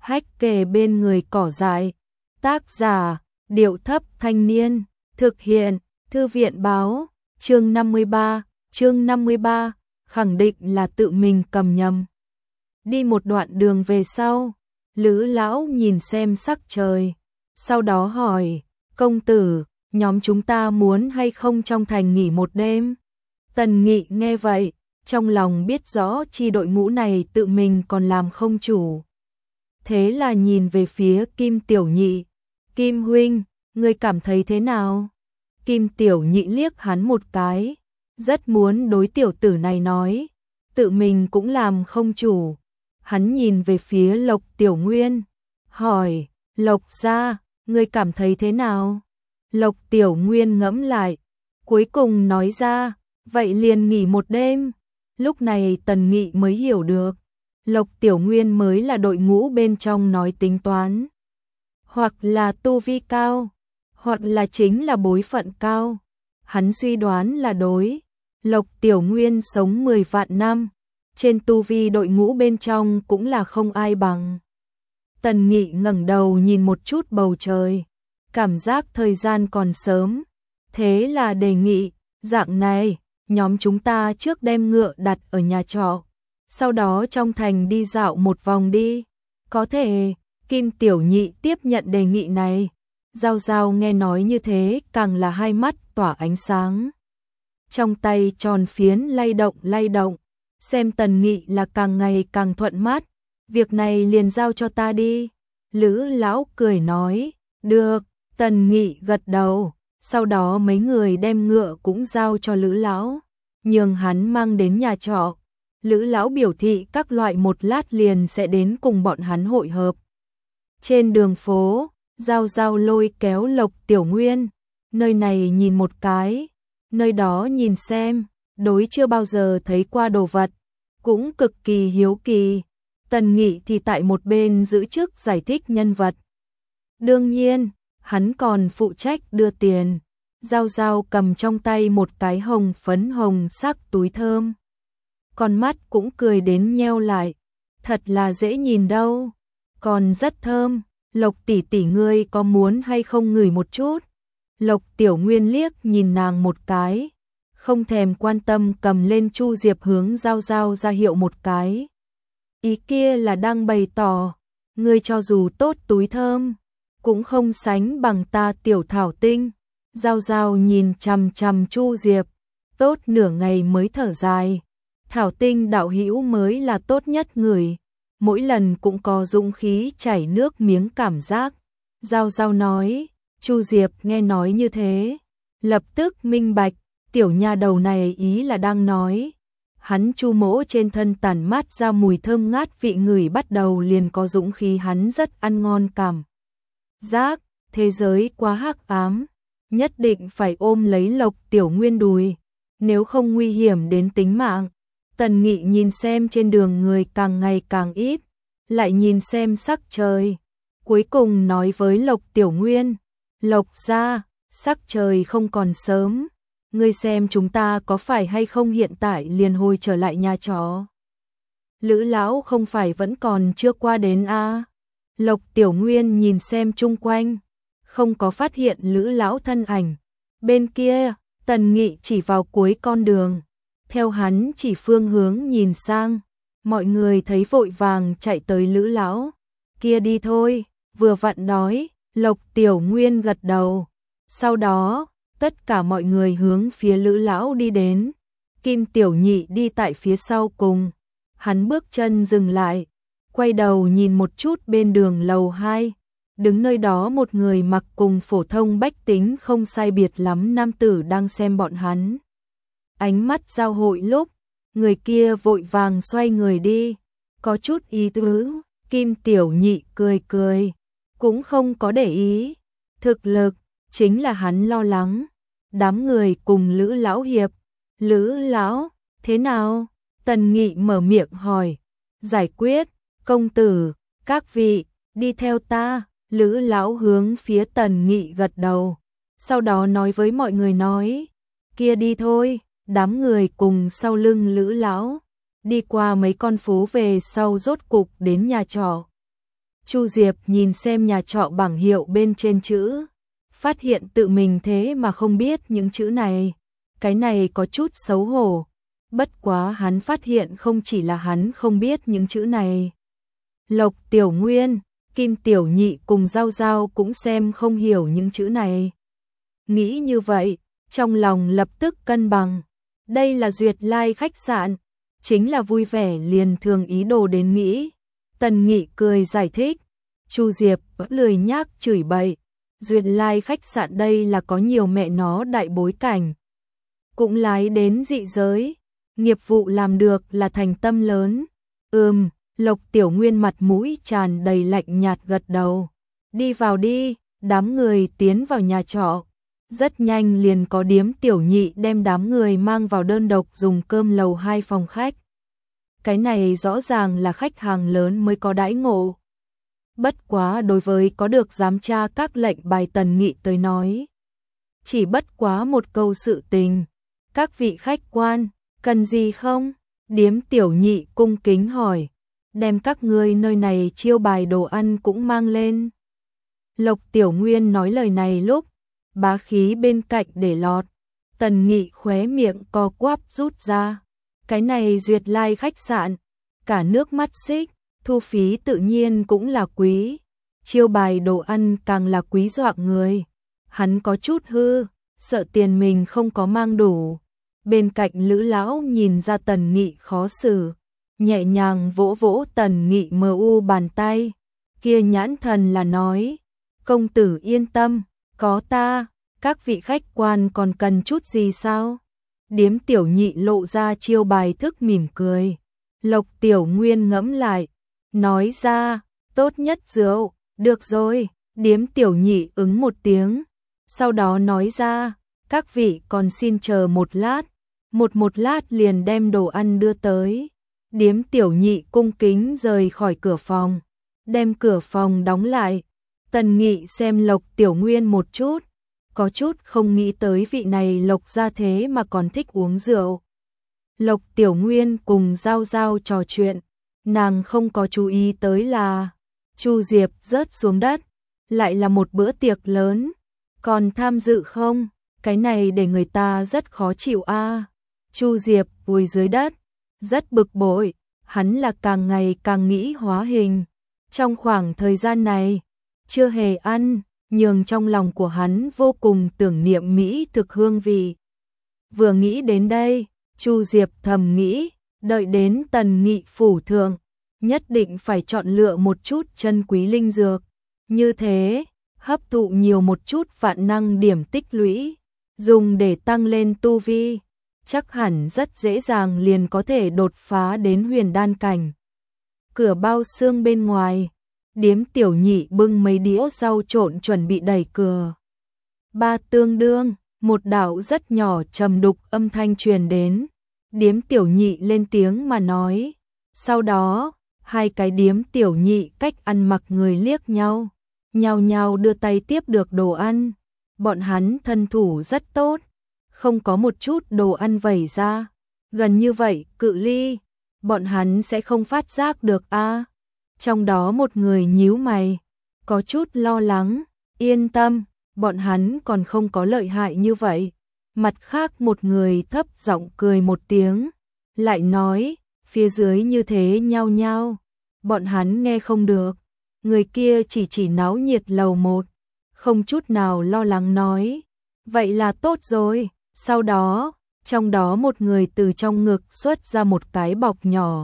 hách kề bên người cỏ dại. Tác giả, Điệu Thấp Thanh Niên, thực hiện, Thư viện báo, chương 53, khẳng định là tự mình cầm nhầm. Đi một đoạn đường về sau, Lữ lão nhìn xem sắc trời, sau đó hỏi, công tử, nhóm chúng ta muốn hay không trong thành nghỉ một đêm? Tần Nghị nghe vậy, trong lòng biết rõ chi đội ngũ này tự mình còn làm không chủ. Thế là nhìn về phía Kim Tiểu Nhị, Kim huynh, ngươi cảm thấy thế nào? Kim Tiểu Nhị liếc hắn một cái, rất muốn đối tiểu tử này nói, tự mình cũng làm không chủ. Hắn nhìn về phía Lộc Tiểu Nguyên, hỏi, Lộc gia, ngươi cảm thấy thế nào? Lộc Tiểu Nguyên ngẫm lại, cuối cùng nói ra, vậy liền nghỉ một đêm. Lúc này Tần Nghị mới hiểu được, Lộc Tiểu Nguyên mới là đội ngũ bên trong nói tính toán. Hoặc là tu vi cao, hoặc là chính là bối phận cao. Hắn suy đoán là đối. Lộc Tiểu Nguyên sống 10 vạn năm, trên tu vi đội ngũ bên trong cũng là không ai bằng. Tần Nghị ngẩng đầu nhìn một chút bầu trời, cảm giác thời gian còn sớm, thế là đề nghị, dạng này, nhóm chúng ta trước đem ngựa đặt ở nhà trọ, sau đó trong thành đi dạo một vòng đi. Có thể. Kim Tiểu Nhị tiếp nhận đề nghị này. Giao Giao nghe nói như thế càng là hai mắt tỏa ánh sáng. Trong tay tròn phiến lay động, xem Tần Nghị là càng ngày càng thuận mắt, việc này liền giao cho ta đi. Lữ lão cười nói, được. Tần Nghị gật đầu, sau đó mấy người đem ngựa cũng giao cho Lữ lão, nhường hắn mang đến nhà trọ. Lữ lão biểu thị các loại một lát liền sẽ đến cùng bọn hắn hội hợp. Trên đường phố, Giao Giao lôi kéo Lộc Tiểu Nguyên, nơi này nhìn một cái, nơi đó nhìn xem, đối chưa bao giờ thấy qua đồ vật, cũng cực kỳ hiếu kỳ. Tần Nghị thì tại một bên giữ chức giải thích nhân vật. Đương nhiên, hắn còn phụ trách đưa tiền. Giao Giao cầm trong tay một cái phấn hồng sắc túi thơm. Con mắt cũng cười đến nheo lại, thật là dễ nhìn đâu, còn rất thơm. Lộc tỷ tỷ ngươi có muốn hay không ngửi một chút? Lộc Tiểu Nguyên liếc nhìn nàng một cái, không thèm quan tâm cầm lên Chu Diệp hướng Giao Giao ra hiệu một cái. Ý kia là đang bày tỏ, ngươi cho dù tốt túi thơm, cũng không sánh bằng ta tiểu thảo tinh. Giao Giao nhìn chằm chằm Chu Diệp, tốt nửa ngày mới thở dài. Thảo tinh đạo hữu mới là tốt nhất người, mỗi lần cũng có dũng khí chảy nước miếng cảm giác. Giao Giao nói, Chu Diệp nghe nói như thế, lập tức minh bạch, tiểu nha đầu này ý là đang nói. Hắn Chu mỗ trên thân tản mát ra mùi thơm ngát vị người bắt đầu liền có dũng khí, hắn rất ăn ngon cảm giác, thế giới quá hắc ám, nhất định phải ôm lấy Lộc Tiểu Nguyên đùi, nếu không nguy hiểm đến tính mạng. Tần Nghị nhìn xem trên đường người càng ngày càng ít, lại nhìn xem sắc trời, cuối cùng nói với Lộc Tiểu Nguyên, Lộc gia, sắc trời không còn sớm, ngươi xem chúng ta có phải hay không hiện tại liền hồi trở lại nhà trọ? Lữ lão không phải vẫn còn chưa qua đến a? Lộc Tiểu Nguyên nhìn xem chung quanh, không có phát hiện Lữ lão thân ảnh. Bên kia, Tần Nghị chỉ vào cuối con đường, theo hắn chỉ phương hướng nhìn sang, mọi người thấy vội vàng chạy tới Lữ lão. Kia đi thôi, vừa vặn đói. Lộc Tiểu Nguyên gật đầu. Sau đó, tất cả mọi người hướng phía Lữ lão đi đến. Kim Tiểu Nhị đi tại phía sau cùng. Hắn bước chân dừng lại, quay đầu nhìn một chút bên đường lầu 2. Đứng nơi đó một người mặc cùng phổ thông bách tính không sai biệt lắm nam tử đang xem bọn hắn. Ánh mắt giao hội lúc, người kia vội vàng xoay người đi, có chút ý tứ. Kim Tiểu Nhị cười cười, cũng không có để ý. Thực lực, chính là hắn lo lắng. Đám người cùng Lữ lão hiệp. Lữ lão, thế nào? Tần Nghị mở miệng hỏi. Giải quyết, công tử, các vị, đi theo ta. Lữ lão hướng phía Tần Nghị gật đầu, sau đó nói với mọi người nói, kia đi thôi. Đám người cùng sau lưng Lữ lão, đi qua mấy con phố về sau rốt cục đến nhà trọ. Chu Diệp nhìn xem nhà trọ bảng hiệu bên trên chữ, phát hiện tự mình thế mà không biết những chữ này. Cái này có chút xấu hổ. Bất quá hắn phát hiện không chỉ là hắn không biết những chữ này. Lộc Tiểu Nguyên, Kim Tiểu Nhị cùng Giao Giao cũng xem không hiểu những chữ này. Nghĩ như vậy, trong lòng lập tức cân bằng. Đây là Duyệt Lai khách sạn, chính là vui vẻ liền thường ý đồ đến nghĩ. Tần Nghị cười giải thích, Chu Diệp lười nhác chửi bậy. Duyệt Lai khách sạn đây là có nhiều mẹ nó đại bối cảnh. Cũng lái đến dị giới, nghiệp vụ làm được là thành tâm lớn. Lộc Tiểu Nguyên mặt mũi tràn đầy lạnh nhạt gật đầu. Đi vào đi, đám người tiến vào nhà trọ. Rất nhanh liền có Điếm Tiểu Nhị đem đám người mang vào đơn độc dùng cơm lầu 2 phòng khách. Cái này rõ ràng là khách hàng lớn mới có đãi ngộ. Bất quá đối với có được giám tra các lệnh bài Tần Nghị tới nói. Chỉ bất quá một câu sự tình. Các vị khách quan, cần gì không? Điếm Tiểu Nhị cung kính hỏi. Đem các ngươi nơi này chiêu bài đồ ăn cũng mang lên. Lộc Tiểu Nguyên nói lời này lúc, bá khí bên cạnh để lọt. Tần Nghị khóe miệng co quắp rút ra. Cái này Duyệt Lai khách sạn, cả nước mắt xích, thu phí tự nhiên cũng là quý. Chiêu bài đồ ăn càng là quý dọa người. Hắn có chút hư, sợ tiền mình không có mang đủ. Bên cạnh Lữ lão nhìn ra Tần Nghị khó xử, nhẹ nhàng vỗ vỗ Tần Nghị mờ u bàn tay, kia nhãn thần là nói, công tử yên tâm, có ta, các vị khách quan còn cần chút gì sao? Điếm Tiểu Nhị lộ ra chiêu bài thức mỉm cười. Lộc Tiểu Nguyên ngẫm lại, nói ra, tốt nhất rượu, được rồi, Điếm Tiểu Nhị ứng một tiếng, sau đó nói ra, các vị còn xin chờ một lát, một lát liền đem đồ ăn đưa tới. Điếm Tiểu Nhị cung kính rời khỏi cửa phòng, đem cửa phòng đóng lại. Tần Nghị xem Lộc Tiểu Nguyên một chút, có chút không nghĩ tới vị này Lộc gia thế mà còn thích uống rượu. Lộc Tiểu Nguyên cùng Giao Giao trò chuyện, nàng không có chú ý tới là Chu Diệp rớt xuống đất, lại là một bữa tiệc lớn, còn tham dự không? Cái này để người ta rất khó chịu a. Chu Diệp vùi dưới đất, rất bực bội, hắn là càng ngày càng nghĩ hóa hình. Trong khoảng thời gian này, chưa hề ăn, nhường trong lòng của hắn vô cùng tưởng niệm mỹ thực hương vị. Vừa nghĩ đến đây, Chu Diệp thầm nghĩ, đợi đến Tần Nghị phủ thượng, nhất định phải chọn lựa một chút chân quý linh dược. Như thế, hấp thụ nhiều một chút vạn năng điểm tích lũy, dùng để tăng lên tu vi, chắc hẳn rất dễ dàng liền có thể đột phá đến huyền đan cảnh. Cửa bao xương bên ngoài, Điếm Tiểu Nhị bưng mấy đĩa rau trộn chuẩn bị đẩy cửa. Ba tương đương, một đạo rất nhỏ trầm đục âm thanh truyền đến. Điếm Tiểu Nhị lên tiếng mà nói. Sau đó, hai cái Điếm Tiểu Nhị cách ăn mặc người liếc nhau, nhao nhao đưa tay tiếp được đồ ăn. Bọn hắn thân thủ rất tốt, không có một chút đồ ăn vẩy ra. Gần như vậy, cự ly, bọn hắn sẽ không phát giác được a. Trong đó một người nhíu mày, có chút lo lắng, yên tâm, bọn hắn còn không có lợi hại như vậy. Mặt khác một người thấp giọng cười một tiếng, lại nói, phía dưới như thế nhao nhao, bọn hắn nghe không được. Người kia chỉ náo nhiệt lầu 1, không chút nào lo lắng nói, vậy là tốt rồi. Sau đó, trong đó một người từ trong ngực xuất ra một cái bọc nhỏ.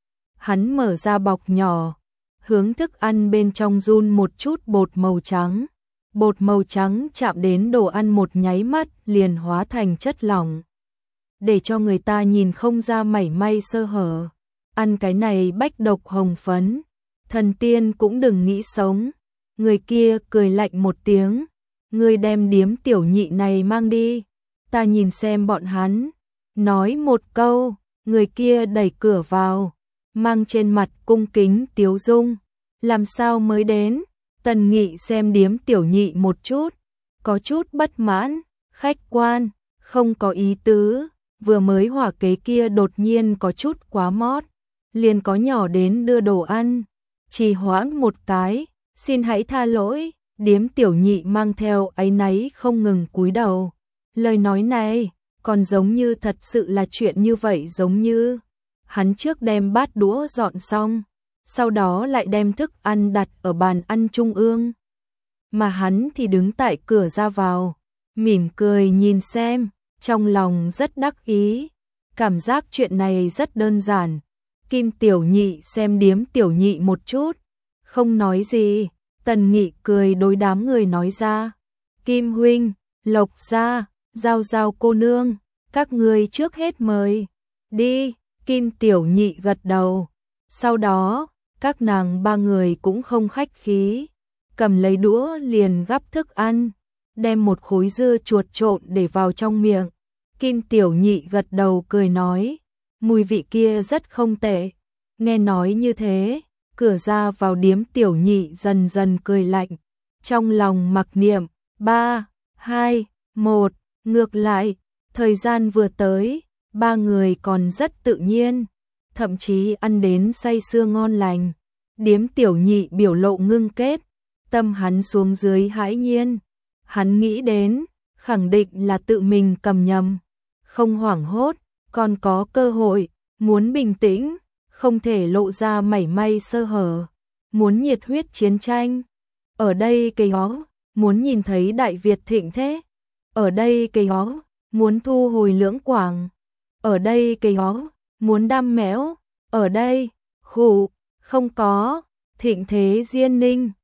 Hắn mở ra bọc nhỏ, hướng thức ăn bên trong run một chút bột màu trắng. Bột màu trắng chạm đến đồ ăn một nháy mắt liền hóa thành chất lỏng, để cho người ta nhìn không ra mảy may sơ hở. Ăn cái này bách độc hồng phấn, thần tiên cũng đừng nghĩ sống. Người kia cười lạnh một tiếng, ngươi đem Điếm Tiểu Nhị này mang đi, ta nhìn xem bọn hắn. Nói một câu, người kia đẩy cửa vào, mang trên mặt cung kính tiếu dung. Làm sao mới đến? Tần Nghị xem Điếm Tiểu Nhị một chút, có chút bất mãn. Khách quan, không có ý tứ, vừa mới hỏa kế kia đột nhiên có chút quá mót, liền có nhỏ đến đưa đồ ăn. trì hoãn một cái, xin hãy tha lỗi, Điếm Tiểu Nhị mang theo áy náy không ngừng cúi đầu. Lời nói này, còn giống như thật sự là chuyện như vậy, giống như hắn trước đem bát đũa dọn xong, sau đó lại đem thức ăn đặt ở bàn ăn trung ương. Mà hắn thì đứng tại cửa ra vào, mỉm cười nhìn xem, trong lòng rất đắc ý. Cảm giác chuyện này rất đơn giản. Kim Tiểu Nhị xem Điếm Tiểu Nhị một chút, không nói gì. Tần Nghị cười đối đám người nói ra, Kim huynh, Lộc gia, Giao Giao cô nương, các ngươi trước hết mời. Đi, Kim Tiểu Nhị gật đầu. Sau đó, các nàng ba người cũng không khách khí, cầm lấy đũa liền gắp thức ăn, đem một khối dưa chuột trộn để vào trong miệng. Kim Tiểu Nhị gật đầu cười nói, mùi vị kia rất không tệ. Nghe nói như thế, cửa ra vào Điếm Tiểu Nhị dần dần cười lạnh, trong lòng mặc niệm, 3, 2, 1, ngược lại, thời gian vừa tới, ba người còn rất tự nhiên, thậm chí ăn đến say sưa ngon lành. Điếm Tiểu Nhị biểu lộ ngưng kết, tâm hắn xuống dưới hãi nhiên, hắn nghĩ đến, khẳng định là tự mình cầm nhầm, không hoảng hốt, còn có cơ hội, muốn bình tĩnh, không thể lộ ra mảy may sơ hở, muốn nhiệt huyết chiến tranh. Ở đây cây ó, muốn nhìn thấy Đại Việt thịnh thế. Ở đây cây ó, muốn thu hồi Lưỡng Quảng. Ở đây cây ó, muốn đam mẽo. Ở đây, khụ, không có, thịnh thế Diên Ninh.